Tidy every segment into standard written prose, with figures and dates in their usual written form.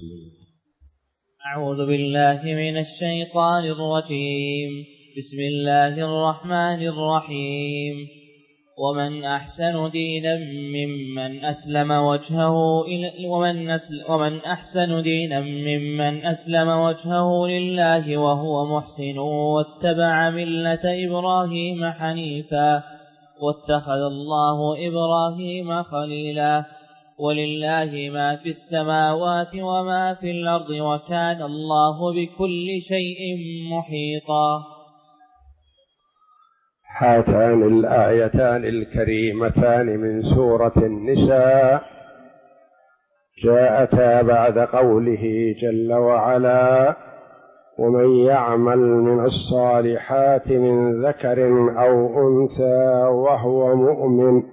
أعوذ بالله من الشيطان الرجيم. بسم الله الرحمن الرحيم. ومن أحسن دينا ممن أسلم وجهه لله وهو محسن واتبع ملة إبراهيم حنيفا واتخذ الله إبراهيم خليلا. ولله ما في السماوات وما في الأرض وكان الله بكل شيء محيطا. هاتان الآيتان الكريمتان من سورة النساء جاءتا بعد قوله جل وعلا: ومن يعمل من الصالحات من ذكر أو أنثى وهو مؤمن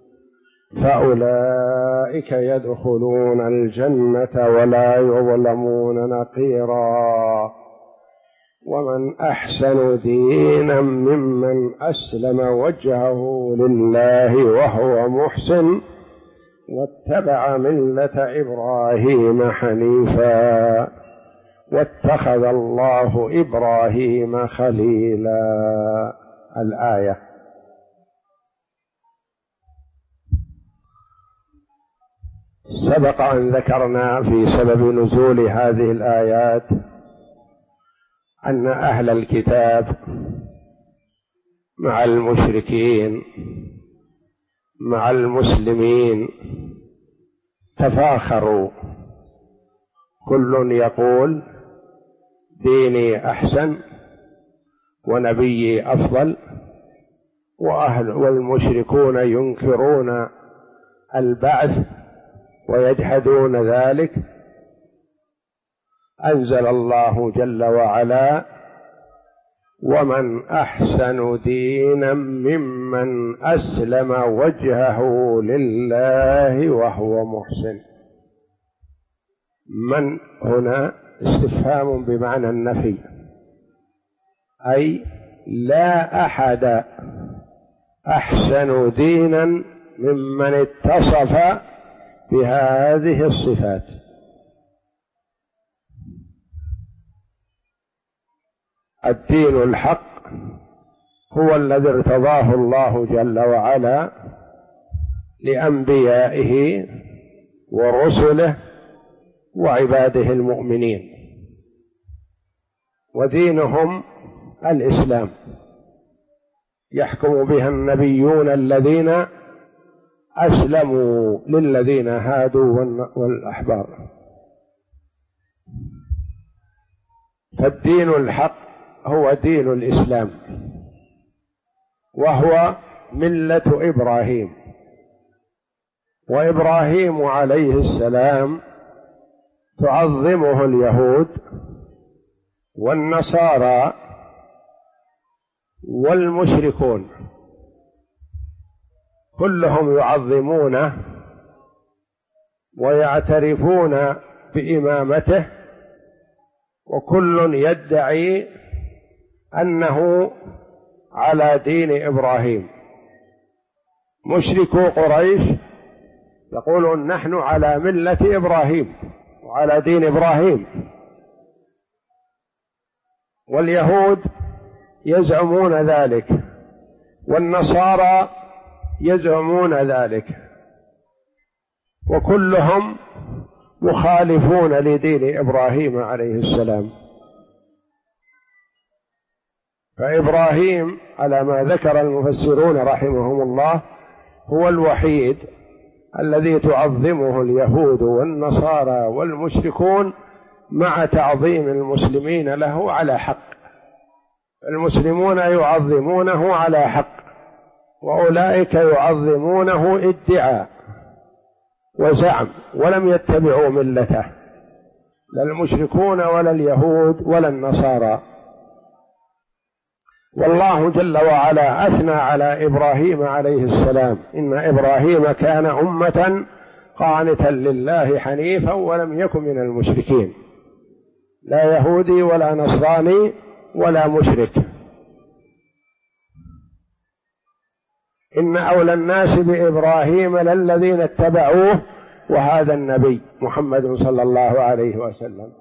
فأولئك يدخلون الجنة ولا يظلمون نقيرا. ومن أحسن دينا ممن أسلم وجهه لله وهو محسن واتبع ملة إبراهيم حنيفا واتخذ الله إبراهيم خليلا. الآية. سبق أن ذكرنا في سبب نزول هذه الآيات أن أهل الكتاب مع المشركين مع المسلمين تفاخروا، كل يقول ديني أحسن ونبيي أفضل، والمشركون ينكرون البعث ويجحدون ذلك. أنزل الله جل وعلا: ومن أحسن دينا ممن أسلم وجهه لله وهو محسن. من هنا استفهام بمعنى النفي، أي لا أحد أحسن دينا ممن اتصف بهذه الصفات. الدين الحق هو الذي ارتضاه الله جل وعلا لأنبيائه ورسله وعباده المؤمنين، ودينهم الإسلام يحكم بها النبيون الذين أسلموا للذين هادوا والأحبار. فالدين الحق هو دين الإسلام، وهو ملة إبراهيم. وإبراهيم عليه السلام تعظمه اليهود والنصارى والمشركون، كلهم يعظمونه ويعترفون بإمامته، وكل يدعي أنه على دين إبراهيم. مشركو قريش يقولون نحن على ملة إبراهيم وعلى دين إبراهيم، واليهود يزعمون ذلك والنصارى يزعمون ذلك، وكلهم مخالفون لدين إبراهيم عليه السلام. فإبراهيم على ما ذكر المفسرون رحمهم الله هو الوحيد الذي تعظمه اليهود والنصارى والمشركون مع تعظيم المسلمين له على حق. المسلمون يعظمونه على حق، وأولئك يعظمونه ادعاء وزعم، ولم يتبعوا ملته، لا المشركون ولا اليهود ولا النصارى. والله جل وعلا أثنى على إبراهيم عليه السلام: إن إبراهيم كان أمة قانتا لله حنيفا ولم يكن من المشركين، لا يهودي ولا نصراني ولا مشرك. إن أولى الناس بإبراهيم للذين اتبعوه وهذا النبي محمد صلى الله عليه وسلم.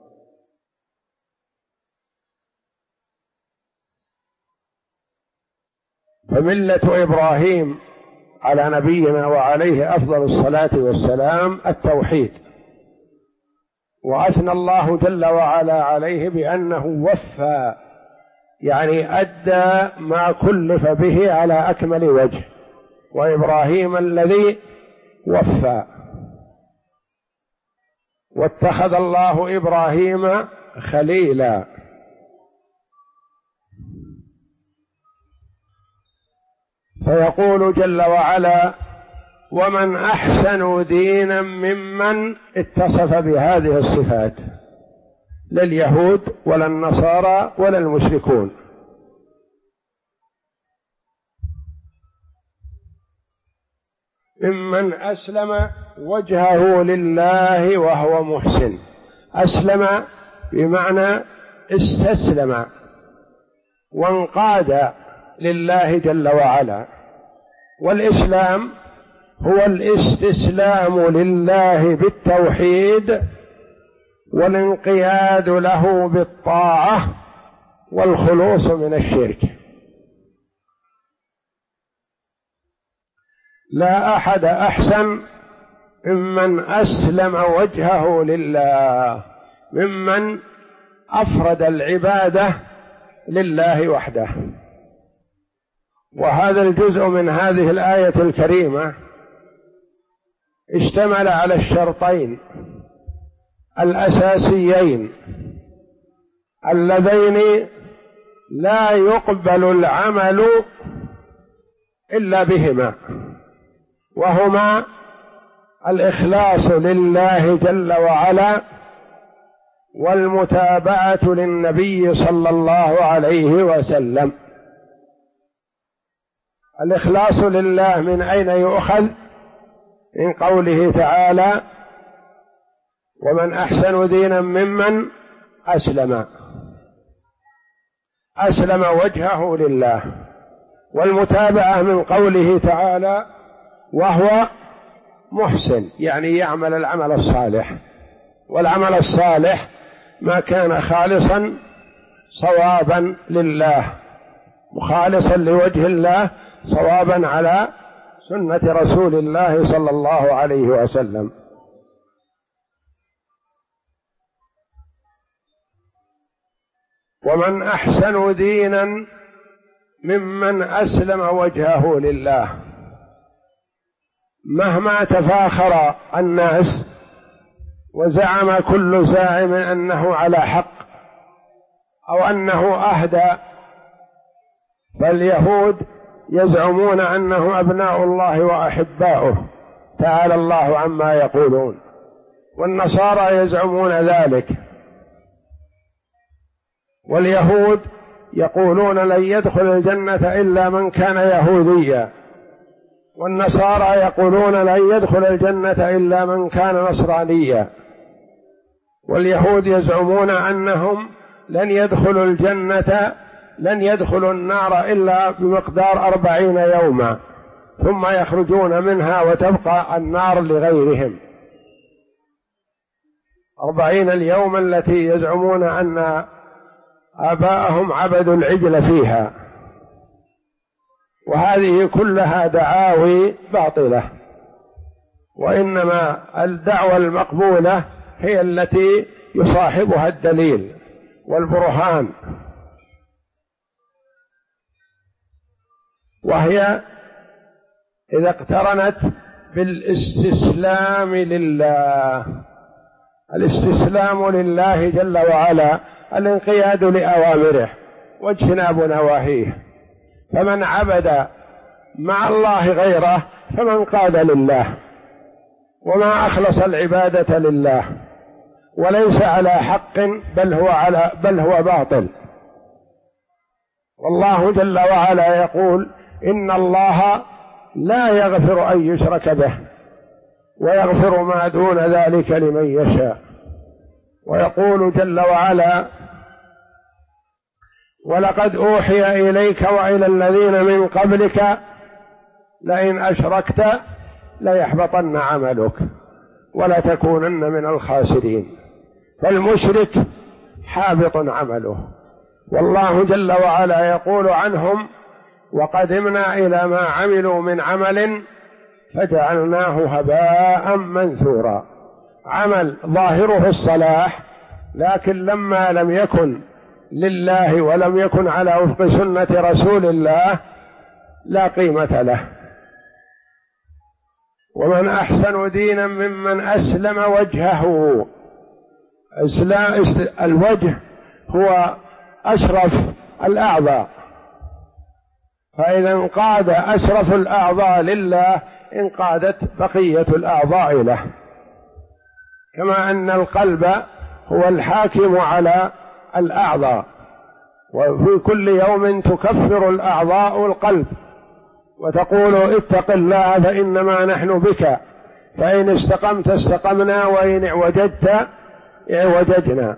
فملة إبراهيم على نبينا وعليه أفضل الصلاة والسلام التوحيد، وأثنى الله جل وعلا عليه بأنه وفى، يعني أدى ما كلف به على أكمل وجه، وإبراهيم الذي وفى. واتخذ الله إبراهيم خليلا. فيقول جل وعلا: ومن أحسن دينا ممن اتصف بهذه الصفات، لا اليهود ولا النصارى ولا المشركون. ممن أسلم وجهه لله وهو محسن. أسلم بمعنى استسلم وانقاد لله جل وعلا، والإسلام هو الاستسلام لله بالتوحيد والانقياد له بالطاعة والخلوص من الشرك. لا أحد أحسن ممن أسلم وجهه لله، ممن أفرد العبادة لله وحده. وهذا الجزء من هذه الآية الكريمة اشتمل على الشرطين الأساسيين اللذين لا يقبل العمل إلا بهما، وهما الإخلاص لله جل وعلا والمتابعة للنبي صلى الله عليه وسلم. الإخلاص لله من أين يؤخذ؟ من قوله تعالى: ومن أحسن دينا ممن أسلم وجهه لله. والمتابعة من قوله تعالى: وهو محسن، يعني يعمل العمل الصالح. والعمل الصالح ما كان خالصا صوابا لله، مخالصا لوجه الله، صوابا على سنة رسول الله صلى الله عليه وسلم. ومن أحسن دينا ممن أسلم وجهه لله. مهما تفاخر الناس وزعم كل زاعم أنه على حق أو أنه أهدى، فاليهود يزعمون أنه أبناء الله وأحباؤه تعالى الله عما يقولون، والنصارى يزعمون ذلك، واليهود يقولون لن يدخل الجنة إلا من كان يهوديا، والنصارى يقولون لن يدخل الجنة إلا من كان نصرانيا، واليهود يزعمون أنهم لن يدخلوا النار إلا بمقدار 40 يوما ثم يخرجون منها وتبقى النار لغيرهم. 40 اليوم التي يزعمون أن آباءهم عبدوا العجل فيها. وهذه كلها دعاوي باطلة، وإنما الدعوة المقبولة هي التي يصاحبها الدليل والبرهان، وهي إذا اقترنت بالاستسلام لله. الاستسلام لله جل وعلا الانقياد لأوامره واجتناب نواهيه. فمن عبد مع الله غيره فمن قاد لله وما أخلص العبادة لله، وليس على حق بل هو باطل. والله جل وعلا يقول: إن الله لا يغفر أن يشرك به ويغفر ما دون ذلك لمن يشاء. ويقول جل وعلا: ولقد أوحي إليك وإلى الذين من قبلك لئن أشركت ليحبطن عملك ولا تكونن من الخاسرين. فالمشرك حابط عمله، والله جل وعلا يقول عنهم: وقدمنا إلى ما عملوا من عمل فجعلناه هباء منثورا. عمل ظاهره الصلاح، لكن لما لم يكن لله ولم يكن على وفق سنة رسول الله لا قيمة له. ومن أحسن دينا ممن أسلم وجهه. الوجه هو أشرف الأعضاء، فإذا انقاد أشرف الأعضاء لله انقادت بقية الأعضاء له، كما أن القلب هو الحاكم على الأعضاء، وفي كل يوم تكفر الأعضاء القلب وتقول: اتق الله فإنما نحن بك، فإن استقمت استقمنا وإن اعوججت اعوججنا.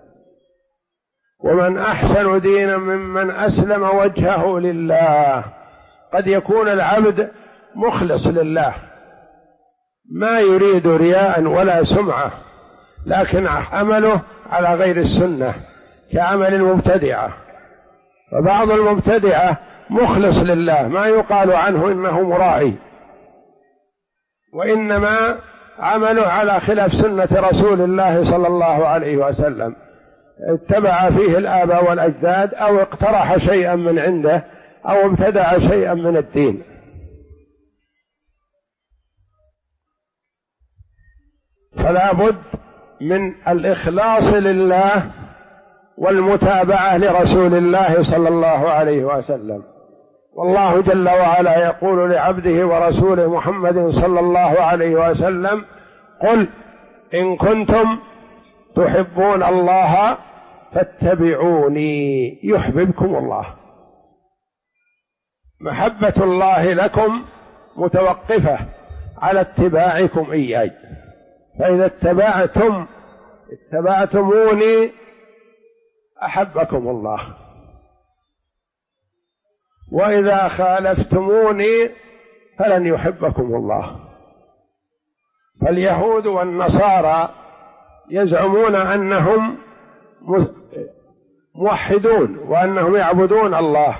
ومن أحسن دينا ممن أسلم وجهه لله. قد يكون العبد مخلص لله، ما يريد رياء ولا سمعة، لكن عمله على غير السنة كعمل المبتدعة. فبعض المبتدعة مخلص لله، ما يقال عنه إنه مرائي، وإنما عمله على خلاف سنة رسول الله صلى الله عليه وسلم، اتبع فيه الآباء والأجداد، أو اقترح شيئا من عنده، أو ابتدع شيئا من الدين. فلا بد من الإخلاص لله والمتابعة لرسول الله صلى الله عليه وسلم. والله جل وعلا يقول لعبده ورسوله محمد صلى الله عليه وسلم: قل إن كنتم تحبون الله فاتبعوني يحببكم الله. محبة الله لكم متوقفة على اتباعكم إياي، فإذا اتبعتموني أحبكم الله، وإذا خالفتموني فلن يحبكم الله. فاليهود والنصارى يزعمون أنهم موحدون وأنهم يعبدون الله،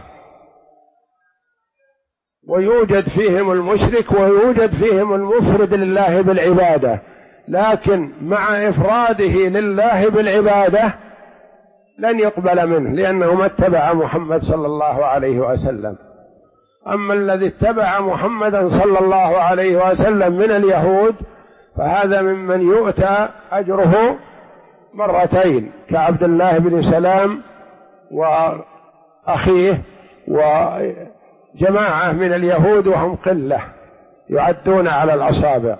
ويوجد فيهم المشرك ويوجد فيهم المفرد لله بالعبادة، لكن مع إفراده لله بالعبادة لن يقبل منه، لأنه ما اتبع محمد صلى الله عليه وسلم. أما الذي اتبع محمدا صلى الله عليه وسلم من اليهود فهذا ممن يؤتى أجره مرتين، كعبد الله بن سلام وأخيه وجماعة من اليهود وهم قلة يعدون على الأصابع،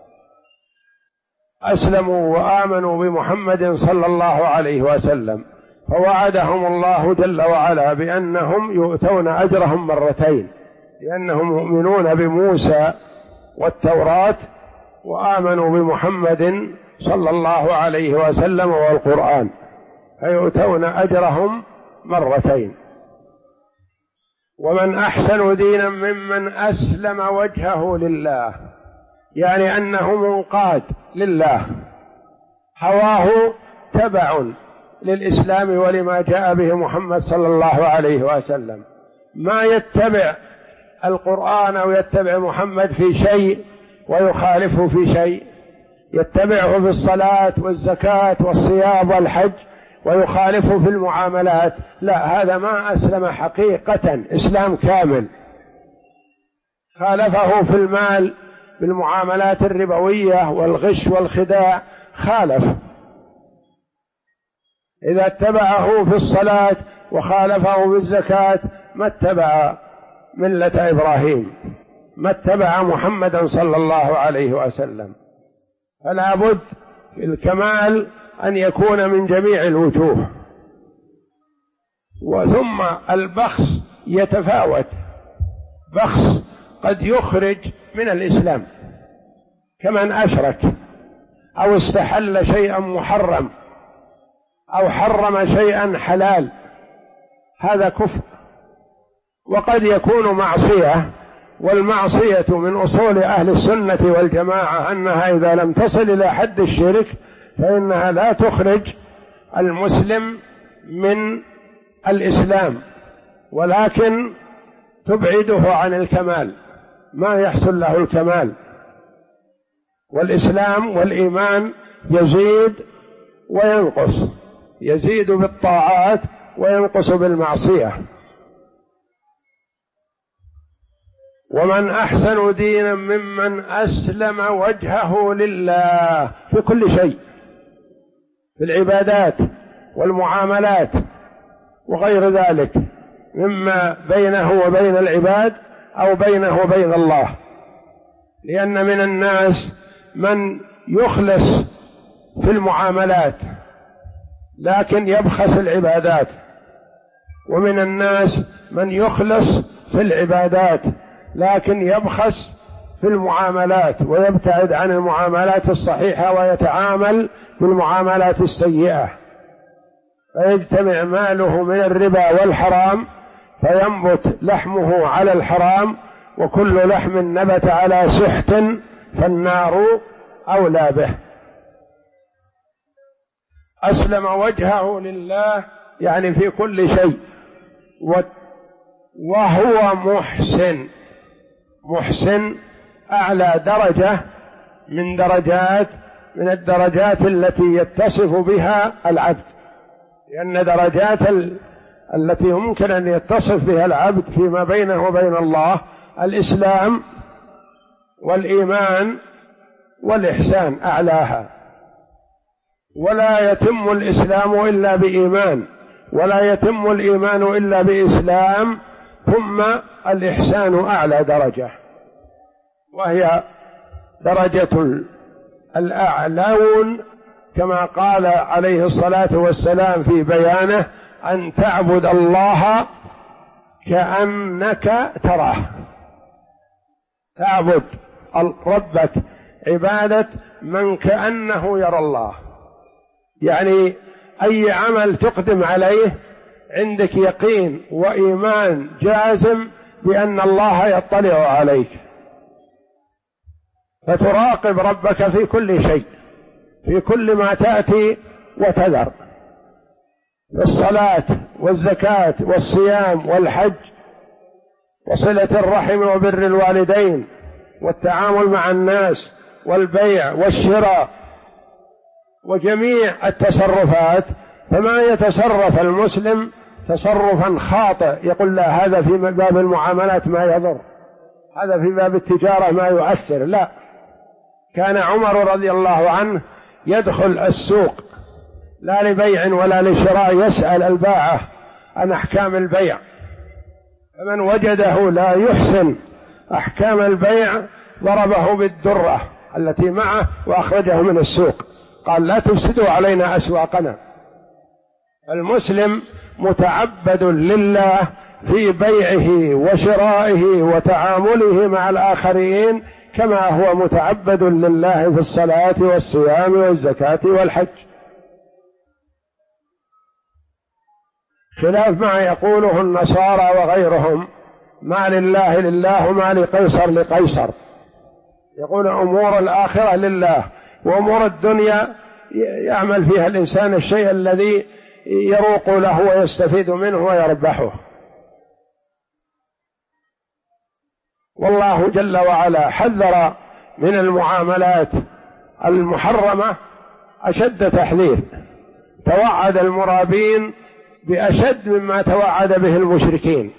أسلموا وآمنوا بمحمد صلى الله عليه وسلم، فوعدهم الله جل وعلا بأنهم يؤتون أجرهم مرتين، لأنهم مؤمنون بموسى والتوراة وآمنوا بمحمد صلى الله عليه وسلم والقرآن، فيؤتون أجرهم مرتين. ومن أحسن دينا ممن أسلم وجهه لله، يعني أنه منقاد لله، هواه تبع للإسلام ولما جاء به محمد صلى الله عليه وسلم، ما يتبع القرآن أو يتبع محمد في شيء ويخالفه في شيء، يتبعه في الصلاة والزكاة والصيام والحج ويخالفه في المعاملات، لا، هذا ما أسلم حقيقة إسلام كامل. خالفه في المال بالمعاملات الربوية والغش والخداع، خالف. إذا اتبعه في الصلاة وخالفه بالزكاة ما اتبع ملة إبراهيم، ما اتبع محمدا صلى الله عليه وسلم. فلا بد الكمال أن يكون من جميع الوجوه. وثم البخس يتفاوت، بخس قد يخرج من الإسلام كمن أشرك أو استحل شيئا محرم أو حرم شيئا حلال، هذا كفر. وقد يكون معصية والمعصية من أصول أهل السنة والجماعة أنها إذا لم تصل إلى حد الشرك فإنها لا تخرج المسلم من الإسلام، ولكن تبعده عن الكمال، ما يحصل له الكمال. والإسلام والإيمان يزيد وينقص، يزيد بالطاعات وينقص بالمعصية. ومن أحسن دينا ممن أسلم وجهه لله في كل شيء، في العبادات والمعاملات وغير ذلك مما بينه وبين العباد أو بينه وبين الله. لأن من الناس من يخلص في المعاملات لكن يبخس العبادات، ومن الناس من يخلص في العبادات لكن يبخس في المعاملات ويبتعد عن المعاملات الصحيحة ويتعامل بالمعاملات السيئة، فيجتمع ماله من الربا والحرام فينبت لحمه على الحرام، وكل لحم نبت على سحت فالنار أولى به. أسلم وجهه لله يعني في كل شيء، وهو محسن. محسن أعلى درجة من الدرجات التي يتصف بها العبد، لأن درجات التي يمكن أن يتصف بها العبد فيما بينه وبين الله الإسلام والإيمان والإحسان أعلاها، ولا يتم الإسلام إلا بإيمان، ولا يتم الإيمان إلا بإسلام، ثم الإحسان أعلى درجة، وهي درجة الأعلون، كما قال عليه الصلاة والسلام في بيانه: أن تعبد الله كأنك تراه. تعبد ربك عبادة من كأنه يرى الله، يعني أي عمل تقدم عليه عندك يقين وإيمان جازم بأن الله يطلع عليك، فتراقب ربك في كل شيء، في كل ما تأتي وتذر، في الصلاة والزكاة والصيام والحج وصلة الرحم وبر الوالدين والتعامل مع الناس والبيع والشراء وجميع التصرفات. فما يتصرف المسلم تصرفا خاطئ يقول لا هذا في باب المعاملات ما يضر، هذا في باب التجارة ما يؤثر، لا. كان عمر رضي الله عنه يدخل السوق لا لبيع ولا لشراء، يسأل الباعة عن أحكام البيع، فمن وجده لا يحسن أحكام البيع ضربه بالدرة التي معه وأخرجه من السوق، قال لا تفسدوا علينا أسواقنا. المسلم متعبد لله في بيعه وشرائه وتعامله مع الآخرين، كما هو متعبد لله في الصلاة والصيام والزكاة والحج، خلاف ما يقوله النصارى وغيرهم: ما لله لله وما لقيصر لقيصر. يقول أمور الآخرة لله، وأمور الدنيا يعمل فيها الإنسان الشيء الذي يروق له ويستفيد منه ويربحه. والله جل وعلا حذر من المعاملات المحرمة أشد تحذير، توعد المرابين بأشد مما توعد به المشركين.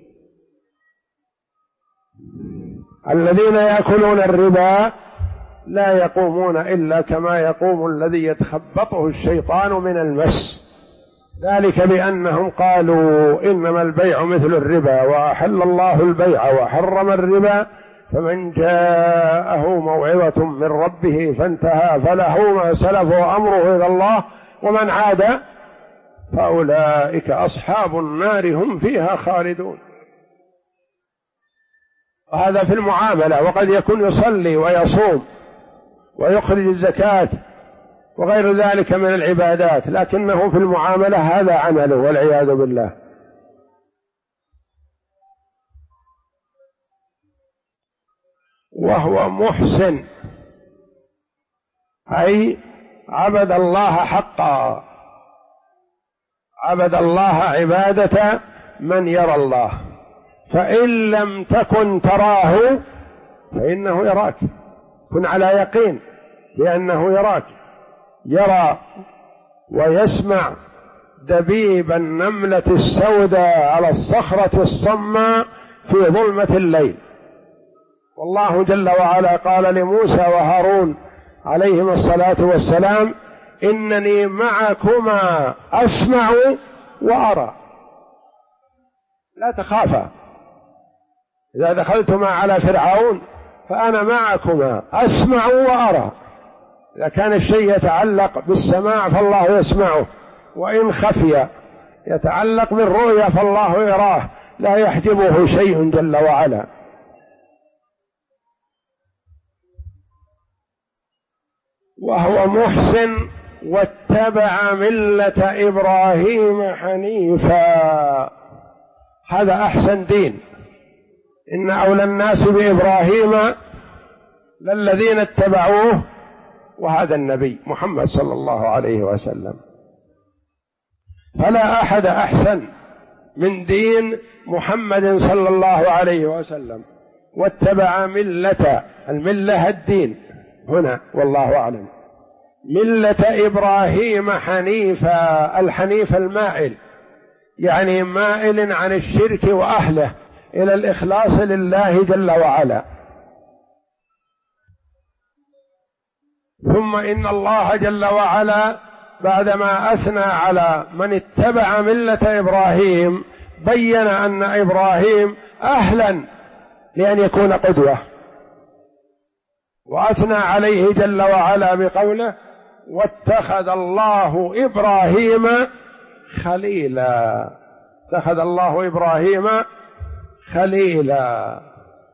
الذين يأكلون الربا لا يقومون إلا كما يقوم الذي يتخبطه الشيطان من المس، ذلك بأنهم قالوا إنما البيع مثل الربا وأحل الله البيع وحرم الربا، فمن جاءه موعظة من ربه فانتهى فله ما سلف وأمره إلى الله ومن عاد فأولئك أصحاب النار هم فيها خالدون. وهذا في المعاملة، وقد يكون يصلي ويصوم ويخرج الزكاة وغير ذلك من العبادات، لكنه في المعاملة هذا عمله والعياذ بالله. وهو محسن، أي عبد الله حقا، عبد الله عبادة من يرى الله، فإن لم تكن تراه فإنه يراك، كن على يقين بأنه يراك، يرى ويسمع دبيب النملة السوداء على الصخرة الصماء في ظلمة الليل. والله جل وعلا قال لموسى وهارون عليهما الصلاة والسلام: إنني معكما أسمع وأرى، لا تخافا، إذا دخلتما على فرعون فأنا معكما أسمع وأرى. إذا كان الشيء يتعلق بالسماع فالله يسمعه، وإن خفي يتعلق بالرؤية فالله يراه، لا يحجبه شيء جل وعلا. وهو محسن واتبع ملة إبراهيم حنيفا، هذا أحسن دين. إن أولى الناس بإبراهيم للذين اتبعوه، وهذا النبي محمد صلى الله عليه وسلم، فلا أحد أحسن من دين محمد صلى الله عليه وسلم. واتبع ملة، الملة الدين هنا والله أعلم، ملة إبراهيم حنيفا، الحنيف المائل، يعني مائل عن الشرك وأهله إلى الإخلاص لله جل وعلا. ثم إن الله جل وعلا بعدما أثنى على من اتبع ملة إبراهيم بين أن إبراهيم أهلا لأن يكون قدوة، وأثنى عليه جل وعلا بقوله: واتخذ الله إبراهيم خليلا. اتخذ الله إبراهيم خليلا،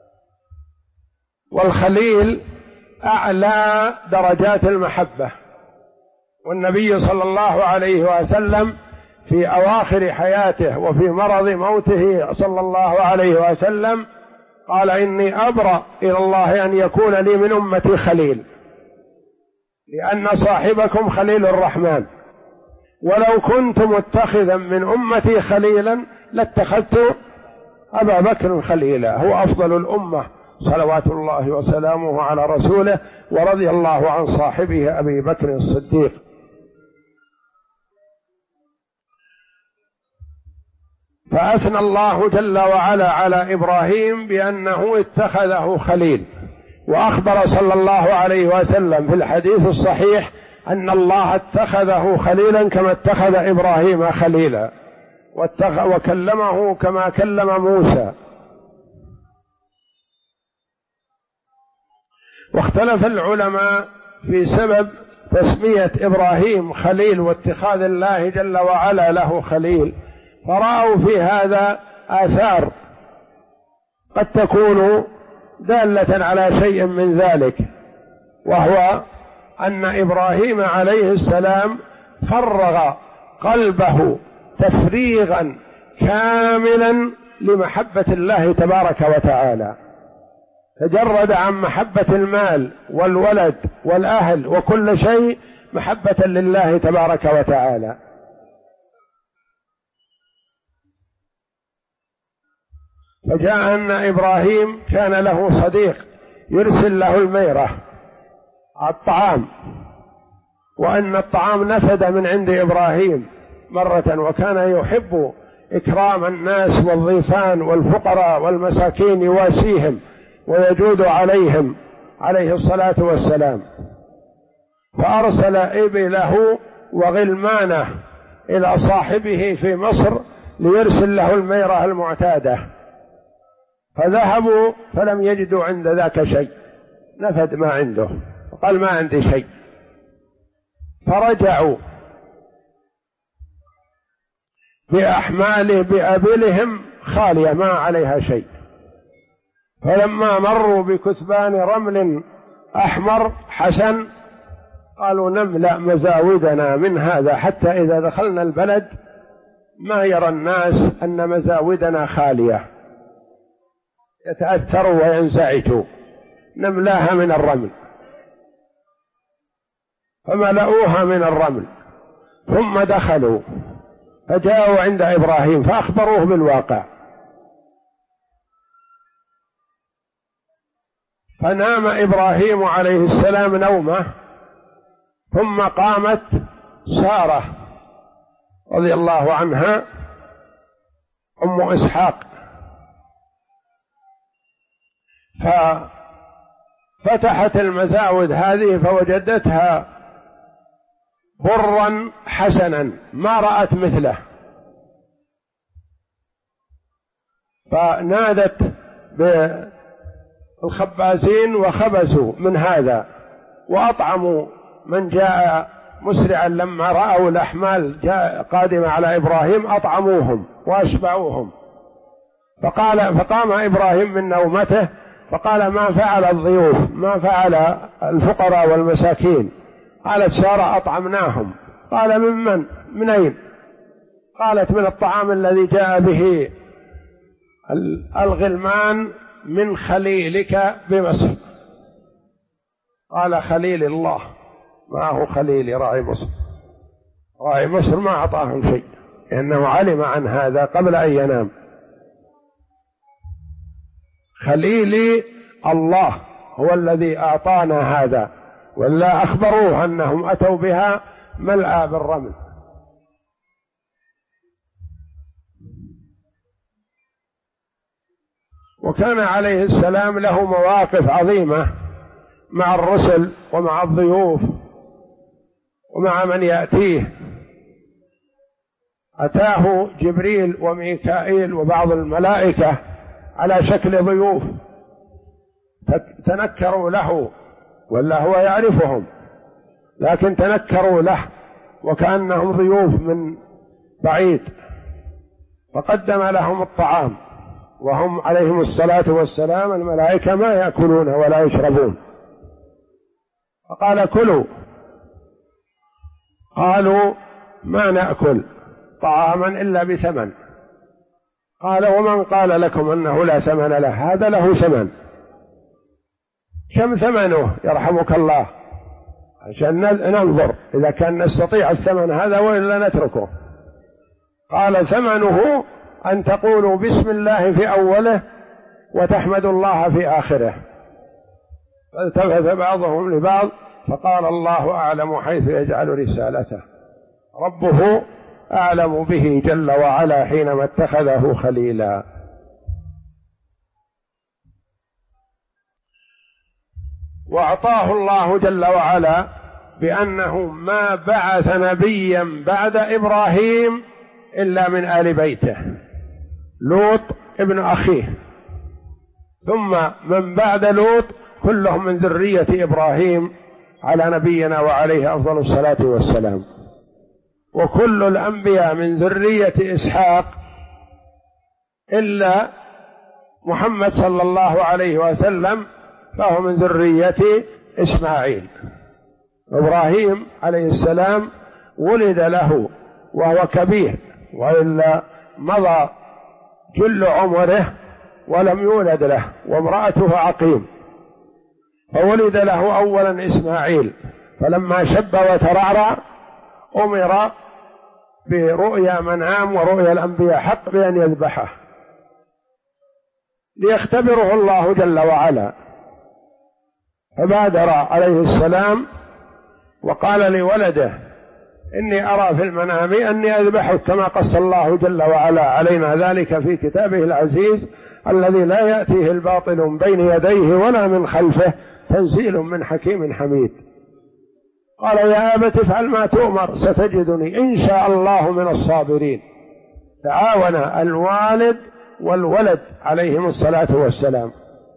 والخليل أعلى درجات المحبة. والنبي صلى الله عليه وسلم في أواخر حياته وفي مرض موته صلى الله عليه وسلم قال: إني أبرأ إلى الله أن يكون لي من أمتي خليل، لأن صاحبكم خليل الرحمن، ولو كنت متخذا من أمتي خليلا لاتخذت أبا بكر خليلا، هو أفضل الأمة صلوات الله وسلامه على رسوله، ورضي الله عن صاحبه أبي بكر الصديق. فأثنى الله جل وعلا على إبراهيم بأنه اتخذه خليل، وأخبر صلى الله عليه وسلم في الحديث الصحيح أن الله اتخذه خليلا كما اتخذ إبراهيم خليلا، وكلمه كما كلم موسى. واختلف العلماء في سبب تسمية إبراهيم خليل واتخاذ الله جل وعلا له خليل، فرأوا في هذا آثار قد تكون دالة على شيء من ذلك، وهو أن إبراهيم عليه السلام فرغ قلبه تفريغا كاملا لمحبة الله تبارك وتعالى، تجرد عن محبة المال والولد والأهل وكل شيء محبة لله تبارك وتعالى. فجاء أن إبراهيم كان له صديق يرسل له الميرة الطعام، وأن الطعام نفد من عند إبراهيم مرة، وكان يحب إكرام الناس والضيفان والفقراء والمساكين، يواسيهم ويجود عليهم عليه الصلاة والسلام، فأرسل إبله وغلمانه إلى صاحبه في مصر ليرسل له الميرة المعتادة، فذهبوا فلم يجدوا عند ذاك شيء، نفد ما عنده، قال ما عندي شيء، فرجعوا بأحماله بأبلهم خالية ما عليها شيء، فلما مروا بكثبان رمل أحمر حسن قالوا نملأ مزاودنا من هذا حتى إذا دخلنا البلد ما يرى الناس أن مزاودنا خالية، يتأثروا وينزعجوا، نملاها من الرمل، فملؤوها من الرمل، ثم دخلوا فجاءوا عند إبراهيم فأخبروه بالواقع، فنام إبراهيم عليه السلام نومه، ثم قامت سارة رضي الله عنها أم إسحاق ففتحت المزاود هذه فوجدتها برا حسنا ما رأت مثله، فنادت بالخبازين وخبزوا من هذا وأطعموا من جاء مسرعا، لما رأوا الأحمال قادمة على إبراهيم أطعموهم وأشبعوهم. فقام إبراهيم من نومته فقال: ما فعل الضيوف؟ ما فعل الفقراء والمساكين؟ قالت سارة: أطعمناهم. قال: من أين؟ قالت: من الطعام الذي جاء به الغلمان من خليلك بمصر. قال: خليل الله، ما هو خليلي راعي مصر، راعي مصر ما أعطاهم شيء، لأنه علم عن هذا قبل أن ينام. خليلي الله هو الذي أعطانا هذا، ولا أخبروه أنهم أتوا بها ملأى بالرمل. وكان عليه السلام له مواقف عظيمة مع الرسل ومع الضيوف ومع من يأتيه. أتاه جبريل وميكائيل وبعض الملائكة على شكل ضيوف، تنكروا له، ولا هو يعرفهم، لكن تنكروا له وكأنهم ضيوف من بعيد، فقدم لهم الطعام، وهم عليهم الصلاة والسلام الملائكة ما يأكلون ولا يشربون، فقال: كلوا. قالوا: ما نأكل طعاما إلا بثمن. قال: ومن قال لكم أنه لا ثمن له؟ هذا له ثمن. كم ثمنه يرحمك الله؟ عشان ننظر إذا كان نستطيع الثمن هذا وإلا نتركه. قال: ثمنه أن تقولوا بسم الله في أوله وتحمد الله في آخره. فالتفت بعضهم لبعض فقال: الله أعلم حيث يجعل رسالته، ربه أعلم به جل وعلا حينما اتخذه خليلا. وأعطاه الله جل وعلا بأنه ما بعث نبيا بعد إبراهيم إلا من آل بيته، لوط ابن أخيه، ثم من بعد لوط كلهم من ذرية إبراهيم على نبينا وعليه أفضل الصلاة والسلام. وكل الأنبياء من ذرية إسحاق إلا محمد صلى الله عليه وسلم فهو من ذرية إسماعيل. إبراهيم عليه السلام ولد له وهو كبير، وإلا مضى جل عمره ولم يولد له، وامرأته عقيم، فولد له أولا إسماعيل، فلما شب وترعرع أمر برؤيا منام ورؤيا الأنبياء حق بأن يذبحه ليختبره الله جل وعلا. فبادر عليه السلام وقال لولده: إني أرى في المنام أني أذبحك، كما قص الله جل وعلا علينا ذلك في كتابه العزيز الذي لا يأتيه الباطل من بين يديه ولا من خلفه، تنزيل من حكيم حميد. قال: يا أبت افعل ما تؤمر ستجدني إن شاء الله من الصابرين. تعاون الوالد والولد عليهم الصلاة والسلام،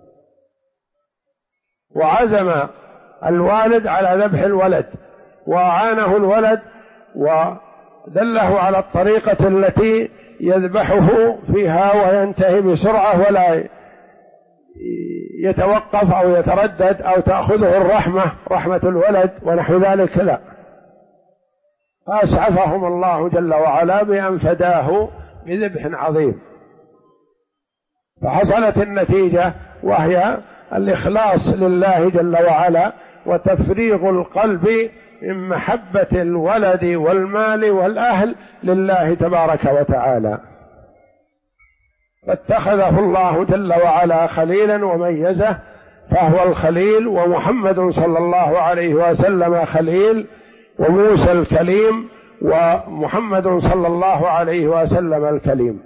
وعزم الوالد على ذبح الولد، وأعانه الولد ودله على الطريقة التي يذبحه فيها وينتهي بسرعة ولا يتوقف أو يتردد أو تأخذه الرحمة، رحمة الولد ونحو ذلك، لا. فأسعفهم الله جل وعلا بأن فداه بذبح عظيم، فحصلت النتيجة وهي الإخلاص لله جل وعلا وتفريغ القلب من محبة الولد والمال والأهل لله تبارك وتعالى. فاتخذه الله جل وعلا خليلا وميزه، فهو الخليل، ومحمد صلى الله عليه وسلم خليل، وموسى الكليم، ومحمد صلى الله عليه وسلم الكليم.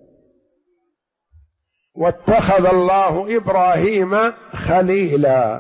واتخذ الله إبراهيم خليلا.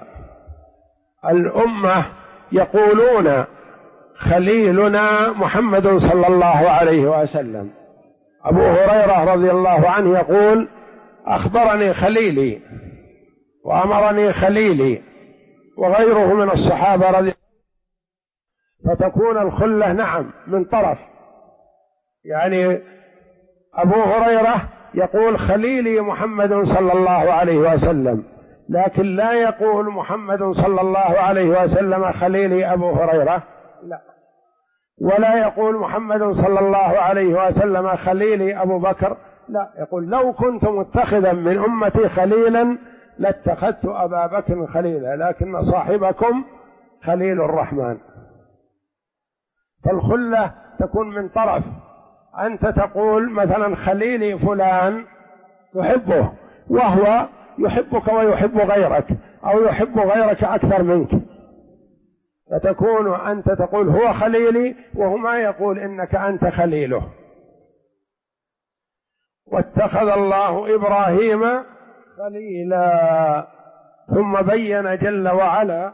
الأمة يقولون خليلنا محمد صلى الله عليه وسلم. أبو هريرة رضي الله عنه يقول: أخبرني خليلي وأمرني خليلي، وغيره من الصحابة رضي الله عنهم. فتكون الخلة نعم من طرف، يعني أبو هريرة يقول خليلي محمد صلى الله عليه وسلم، لكن لا يقول محمد صلى الله عليه وسلم خليلي أبو هريرة، لا، ولا يقول محمد صلى الله عليه وسلم خليلي أبو بكر، لا، يقول لو كنت متخذا من أمتي خليلا لاتخذت أبا بكر خليلا، لكن صاحبكم خليل الرحمن. فالخلة تكون من طرف، أنت تقول مثلا خليلي فلان تحبه وهو يحبك ويحب غيرك، أو يحب غيرك أكثر منك، فتكون أنت تقول هو خليلي وهو ما يقول إنك أنت خليله. واتخذ الله إبراهيم خليلا. ثم بين جل وعلا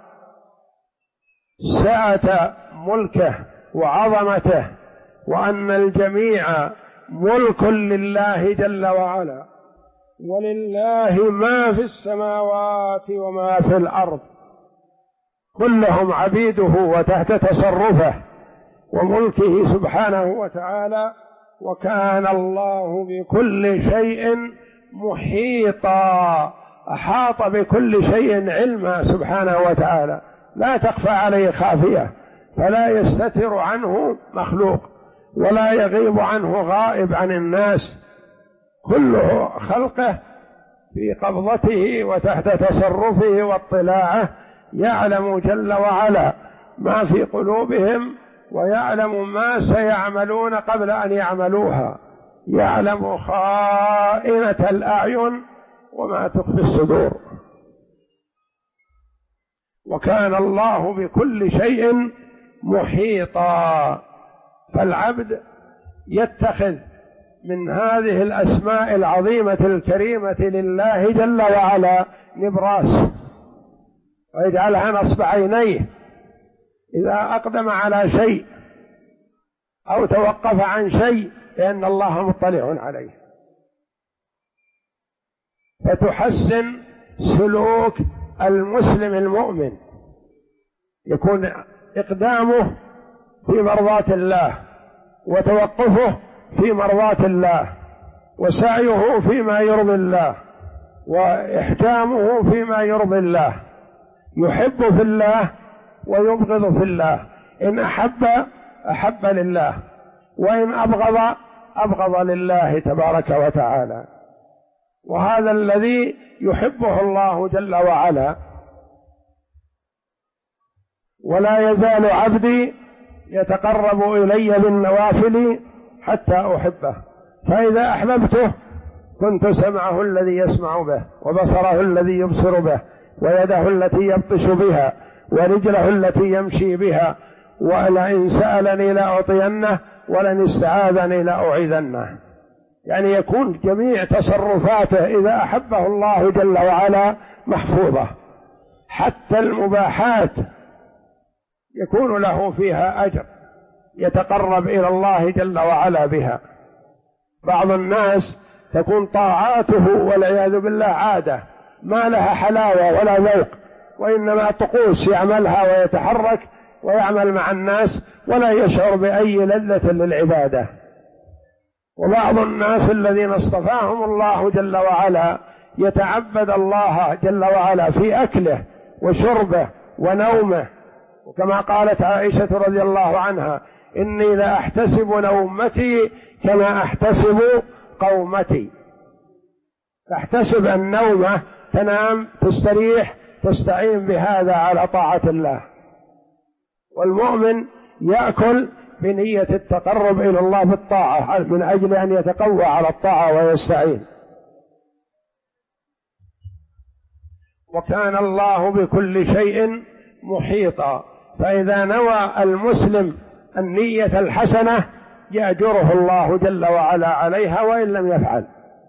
سعة ملكه وعظمته، وأن الجميع ملك لله جل وعلا، ولله ما في السماوات وما في الأرض، كلهم عبيده وتحت تصرفه وملكه سبحانه وتعالى. وكان الله بكل شيء محيطا، أحاط بكل شيء علما سبحانه وتعالى، لا تخفى عليه خافية، فلا يستتر عنه مخلوق ولا يغيب عنه غائب عن الناس، كله خلقه في قبضته وتحت تصرفه واطلاعه، يعلم جل وعلا ما في قلوبهم، ويعلم ما سيعملون قبل أن يعملوها، يعلم خائنة الأعين وما تخفي الصدور. وكان الله بكل شيء محيطا. فالعبد يتخذ من هذه الأسماء العظيمة الكريمة لله جل وعلا نبراس، ويجعلها نصب عينيه إذا أقدم على شيء أو توقف عن شيء، لأن الله مطلع عليه، فتحسن سلوك المسلم المؤمن، يكون إقدامه في مرضاة الله، وتوقفه في مرضاة الله، وسعيه فيما يرضي الله، وإحكامه فيما يرضي الله، يحب في الله ويبغض في الله، إن أحب أحب لله، وإن أبغض أبغض لله تبارك وتعالى. وهذا الذي يحبه الله جل وعلا. ولا يزال عبدي يتقرب إلي بالنوافل حتى أحبه، فإذا أحببته كنت سمعه الذي يسمع به، وبصره الذي يبصر به، ويده التي يبطش بها، ورجله التي يمشي بها، ولئن سألني لأعطينه، ولئن استعاذني لأعيذنه. يعني يكون جميع تصرفاته إذا أحبه الله جل وعلا محفوظة، حتى المباحات يكون له فيها أجر يتقرب إلى الله جل وعلا بها. بعض الناس تكون طاعاته والعياذ بالله عادة ما لها حلاوة ولا ذوق، وإنما طقوس يعملها ويتحرك ويعمل مع الناس ولا يشعر بأي لذة للعبادة. وبعض الناس الذين اصطفاهم الله جل وعلا يتعبد الله جل وعلا في أكله وشربه ونومه، وكما قالت عائشة رضي الله عنها: إني لأحتسب نومتي كما أحتسب قومتي. تحتسب النوم تنام تستريح تستعين بهذا على طاعة الله. والمؤمن يأكل بنية التقرب إلى الله بالطاعة من أجل أن يتقوى على الطاعة ويستعين. وكان الله بكل شيء محيطا، فإذا نوى المسلم النية الحسنة يأجره الله جل وعلا عليها وإن لم يفعل،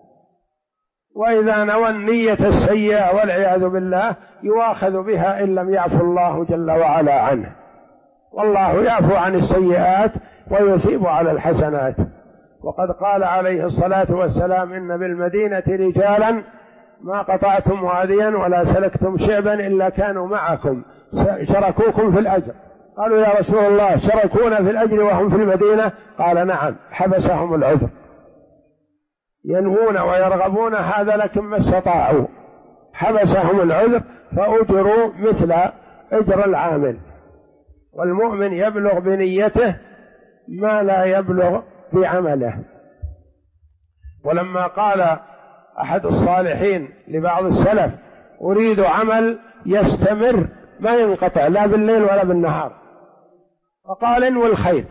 وإذا نوى النية السيئة والعياذ بالله يؤاخذ بها إن لم يعفو الله جل وعلا عنه. والله يعفو عن السيئات ويثيب على الحسنات. وقد قال عليه الصلاة والسلام: إن بالمدينة رجالا ما قطعتم واديا ولا سلكتم شعبا إلا كانوا معكم شركوكم في الأجر. قالوا: يا رسول الله شركونا في الأجر وهم في المدينة؟ قال: نعم، حبسهم العذر، ينوون ويرغبون هذا لكن ما استطاعوا، حبسهم العذر فأجروا مثل أجر العامل. والمؤمن يبلغ بنيته ما لا يبلغ بعمله. ولما قال أحد الصالحين لبعض السلف: أريد عمل يستمر ما ينقطع لا بالليل ولا بالنهار، فقال: انوي الخير،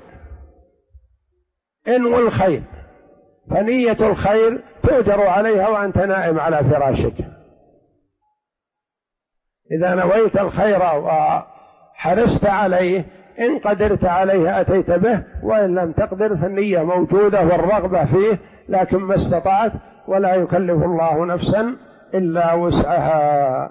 انوي الخير، فنية الخير تؤجر عليها وأنت نائم على فراشك. إذا نويت الخير وحرصت عليه إن قدرت عليه أتيت به، وإن لم تقدر فالنية موجودة والرغبة فيه، لكن ما استطعت، ولا يكلف الله نفسا إلا وسعها.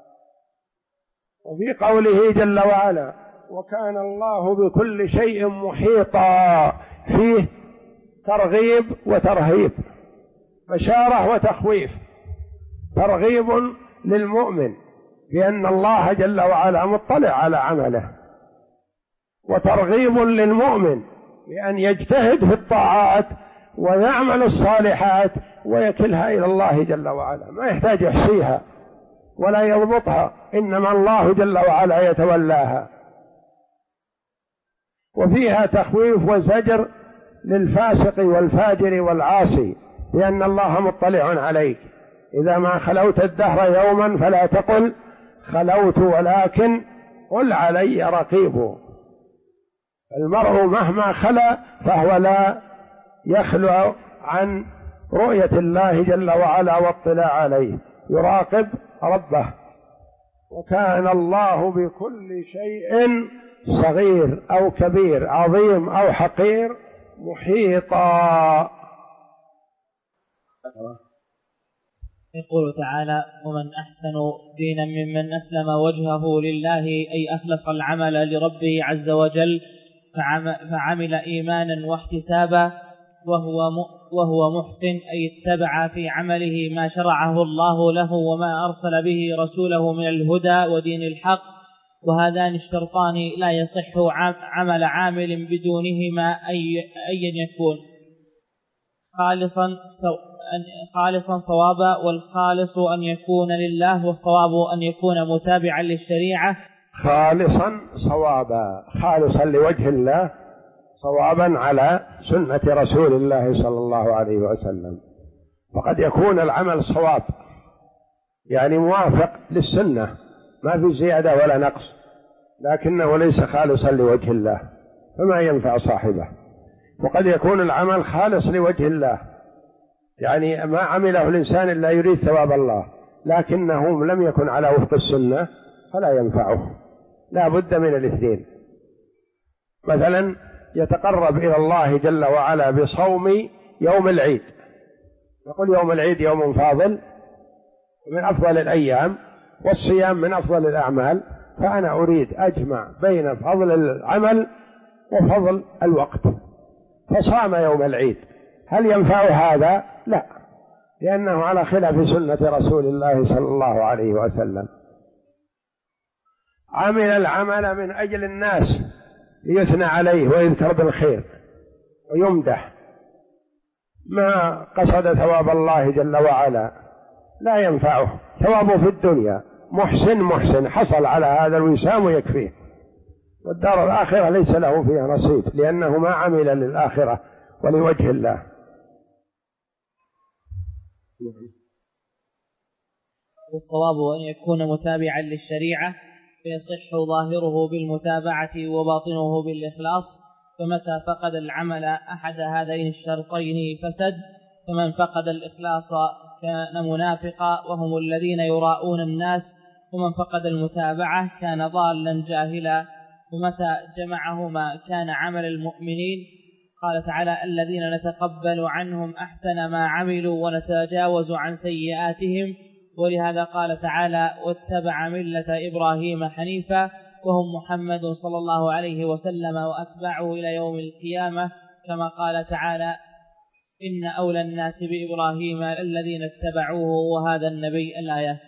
وفي قوله جل وعلا: وكان الله بكل شيء محيطا، فيه ترغيب وترهيب، بشارة وتخويف. ترغيب للمؤمن بأن الله جل وعلا مطلع على عمله، وترغيب للمؤمن بأن يجتهد في الطاعات ويعمل الصالحات ويكلها إلى الله جل وعلا، ما يحتاج يحصيها ولا يضبطها، إنما الله جل وعلا يتولاها. وفيها تخويف وزجر للفاسق والفاجر والعاصي، لأن الله مطلع عليك. إذا ما خلوت الدهر يوما فلا تقل خلوت، ولكن قل علي رقيب. المرء مهما خلا فهو لا يخلو عن رؤية الله جل وعلا واطلاع عليه، يراقب ربه. وكان الله بكل شيء صغير أو كبير، عظيم أو حقير، محيطا. يقول تعالى: ومن أحسن دينا ممن أسلم وجهه لله، أي أخلص العمل لربه عز وجل فعمل إيمانا واحتسابا، وهو محسن، أي اتبع في عمله ما شرعه الله له وما أرسل به رسوله من الهدى ودين الحق. وهذان الشرطان لا يصح عمل عامل بدونهما أيا يكون خالصا صوابا، والخالص أن يكون لله، والصواب أن يكون متابعا للشريعة. خالصا صوابا، خالصا لوجه الله، صوابا على سنة رسول الله صلى الله عليه وسلم. وقد يكون العمل صواب، يعني موافق للسنة، ما في زيادة ولا نقص، لكنه ليس خالصا لوجه الله فما ينفع صاحبه. وقد يكون العمل خالص لوجه الله، يعني ما عمله الإنسان إلا يريد ثواب الله، لكنه لم يكن على وفق السنة فلا ينفعه. لا بد من الاثنين. مثلا يتقرب إلى الله جل وعلا بصوم يوم العيد، نقول يوم العيد يوم فاضل من أفضل الأيام، والصيام من أفضل الأعمال، فأنا أريد أجمع بين فضل العمل وفضل الوقت، فصام يوم العيد. هل ينفع هذا؟ لا، لأنه على خلاف سنة رسول الله صلى الله عليه وسلم. عمل العمل من أجل الناس ليثنى عليه ويذكر بالخير ويمدح، ما قصد ثواب الله جل وعلا، لا ينفعه. ثوابه في الدنيا محسن حصل على هذا الوسام ويكفيه، والدار الآخرة ليس له فيها نصيب، لأنه ما عمل للآخرة ولوجه الله. والصواب أن يكون متابعا للشريعة فيصح ظاهره بالمتابعة وباطنه بالإخلاص، فمتى فقد العمل أحد هذين الشرطين فسد، فمن فقد الإخلاص كان منافقا وهم الذين يراءون الناس، ومن فقد المتابعة كان ضالا جاهلا، ومتى جمعهما كان عمل المؤمنين. قال تعالى: الذين نتقبل عنهم أحسن ما عملوا ونتجاوز عن سيئاتهم. ولهذا قال تعالى: واتبع ملة إبراهيم حنيفا، وهم محمد صلى الله عليه وسلم وأتبعه إلى يوم القيامة، كما قال تعالى: إن أولى الناس بإبراهيم الذين اتبعوه وهذا النبي الآية.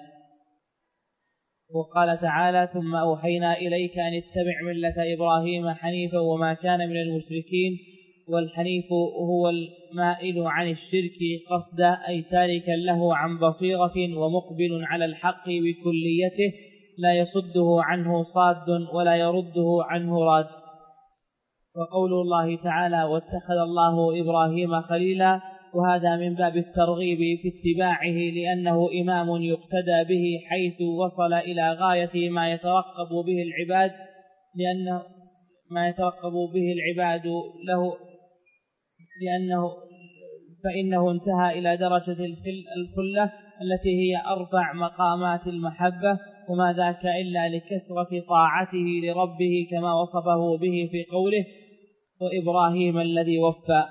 وقال تعالى: ثم أوحينا إليك أن اتبع ملة إبراهيم حنيفا وما كان من المشركين. والحنيف هو المائل عن الشرك قصدا، أي تاركا له عن بصيرة ومقبل على الحق بكليته، لا يصده عنه صاد ولا يرده عنه راد. وقول الله تعالى: واتخذ الله إبراهيم خليلا، وهذا من باب الترغيب في اتباعه، لأنه إمام يقتدى به حيث وصل إلى غاية ما يترقب به العباد، لأنه ما يترقب به العباد له، فإنه انتهى إلى درجة الخلة التي هي أرفع مقامات المحبة، وما ذاك إلا لكثرة طاعته لربه، كما وصفه به في قوله: وإبراهيم الذي وفى.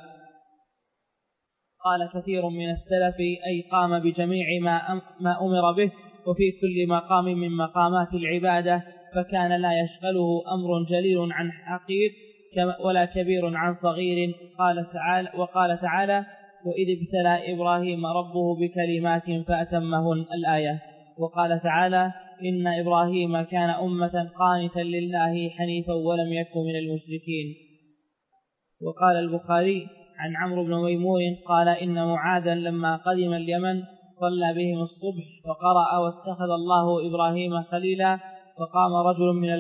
قال كثير من السلف: أي قام بجميع ما أمر به، وفي كل مقام من مقامات العبادة، فكان لا يشغله أمر جليل عن حقير ولا كبير عن صغير. وقال تعالى: وإذ ابتلى إبراهيم ربه بكلمات فأتمهن الآية. وقال تعالى: إن إبراهيم كان أمة قانتا لله حنيفا ولم يكن من المشركين. وقال البخاري عن عمرو بن ميمون قال: إن معاذا لما قدم اليمن صلى بهم الصبح فقرأ: واتخذ الله إبراهيم خليلا. فقال رجل من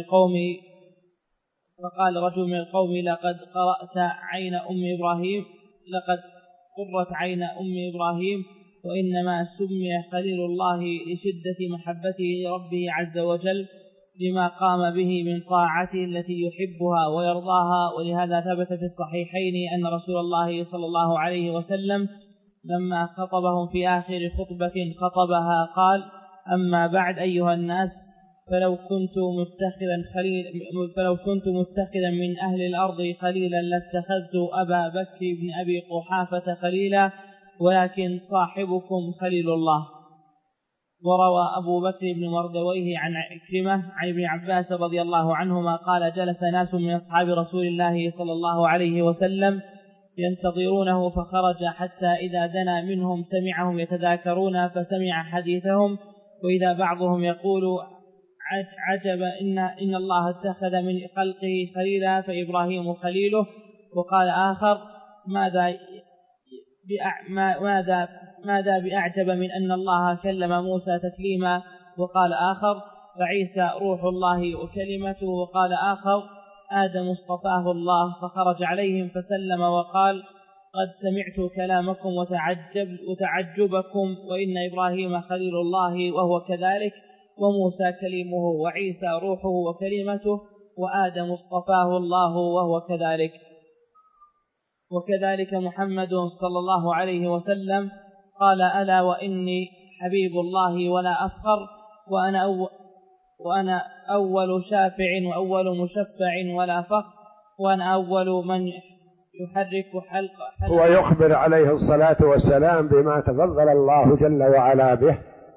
القوم: لقد قرأت عين أم إبراهيم، لقد قرت عين أم إبراهيم، وإنما سمي خليل الله لشدة محبته لربه عز وجل، لما قام به من طاعته التي يحبها ويرضاها. ولهذا ثبت في الصحيحين أن رسول الله صلى الله عليه وسلم لما خطبهم في آخر خطبة خطبها قال: أما بعد أيها الناس، فلو كنت متخذا من أهل الأرض خليلا لاتخذت أبا بكر بن أبي قحافة خليلا، ولكن صاحبكم خليل الله. وروى أبو بكر بن مردويه عن عكرمة عن ابن عباس رضي الله عنهما قال: جلس ناس من أصحاب رسول الله صلى الله عليه وسلم ينتظرونه، فخرج حتى إذا دنا منهم سمعهم يتذاكرون فسمع حديثهم، وإذا بعضهم يقول: عجب إن الله اتخذ من خلقه خليلا فإبراهيم خليله. وقال آخر: ماذا بأعجب من أن الله كلم موسى تكليما. وقال آخر: فعيسى روح الله وكلمته. وقال آخر: آدم اصطفاه الله. فخرج عليهم فسلم وقال: قد سمعت كلامكم وتعجبكم، وإن إبراهيم خليل الله وهو كذلك، وموسى كليمه، وعيسى روحه وكلمته، وآدم اصطفاه الله وهو كذلك، وكذلك محمد صلى الله عليه وسلم. قال: ألا وإني حبيب الله ولا أفخر، وأنا أول شافع وأول مشفع ولا فخر، وأنا أول من يحرك حلق. ويخبر عليه الصلاة والسلام بما تفضل الله جل وعلا به،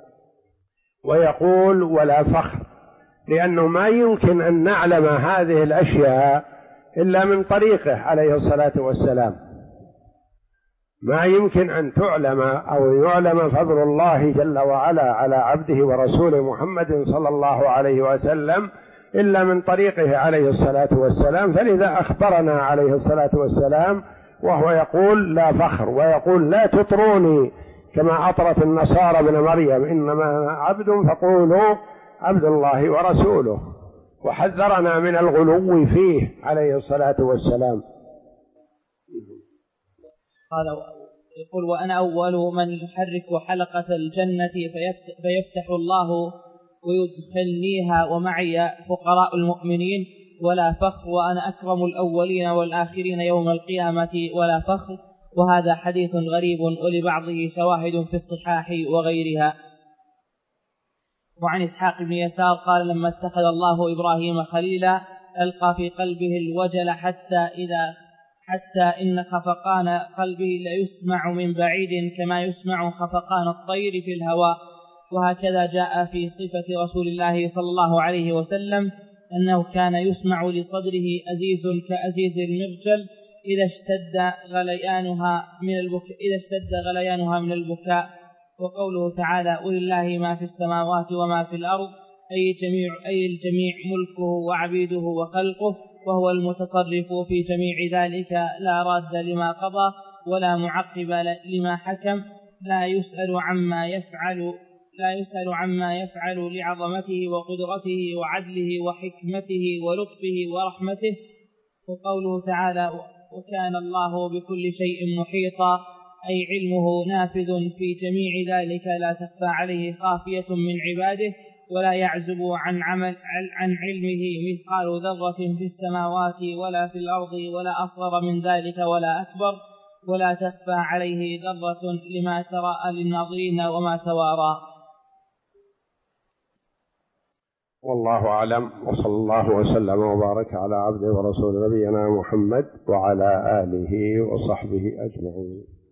ويقول: ولا فخر، لأنه ما يمكن أن نعلم هذه الأشياء إلا من طريقه عليه الصلاة والسلام. ما يمكن أن تعلم أو يعلم فضل الله جل وعلا على عبده ورسوله محمد صلى الله عليه وسلم إلا من طريقه عليه الصلاة والسلام. فلذا أخبرنا عليه الصلاة والسلام وهو يقول: لا فخر، ويقول: لا تطروني كما أطرت النصارى ابن مريم، إنما عبد فقولوا عبد الله ورسوله، وحذرنا من الغلو فيه عليه الصلاة والسلام. قال: يقول: وأنا أول من يحرك حلقة الجنة فيفتح الله ويدخلنيها ومعي فقراء المؤمنين ولا فخر، وأنا أكرم الأولين والآخرين يوم القيامة ولا فخر. وهذا حديث غريب ولبعضه شواهد في الصحاح وغيرها. وعن إسحاق بن يسار قال: لما اتخذ الله إبراهيم خليلا ألقى في قلبه الوجل حتى إن خفقان قلبه ليسمع من بعيد كما يسمع خفقان الطير في الهواء. وهكذا جاء في صفة رسول الله صلى الله عليه وسلم أنه كان يسمع لصدره أزيز كأزيز المرجل إذا اشتد غليانها من البكاء. وقوله تعالى: ولله ما في السماوات وما في الأرض أي الجميع ملكه وعبيده وخلقه، وهو المتصرف في جميع ذلك لا راد لما قضى ولا معقب لما حكم، لا يسأل عما يفعل لعظمته وقدرته وعدله وحكمته ولطفه ورحمته. وقوله تعالى: وكان الله بكل شيء محيطا، أي علمه نافذ في جميع ذلك لا تخفى عليه خافية من عباده، ولا يعزب عن علمه مثقال ذرة في السماوات ولا في الأرض ولا أصغر من ذلك ولا أكبر، ولا تخفى عليه ذرة لما تراءى للناظرين وما توارى. والله أعلم، وصلى الله وسلم وبارك على عبده ورسول نبينا محمد وعلى آله وصحبه أجمعين.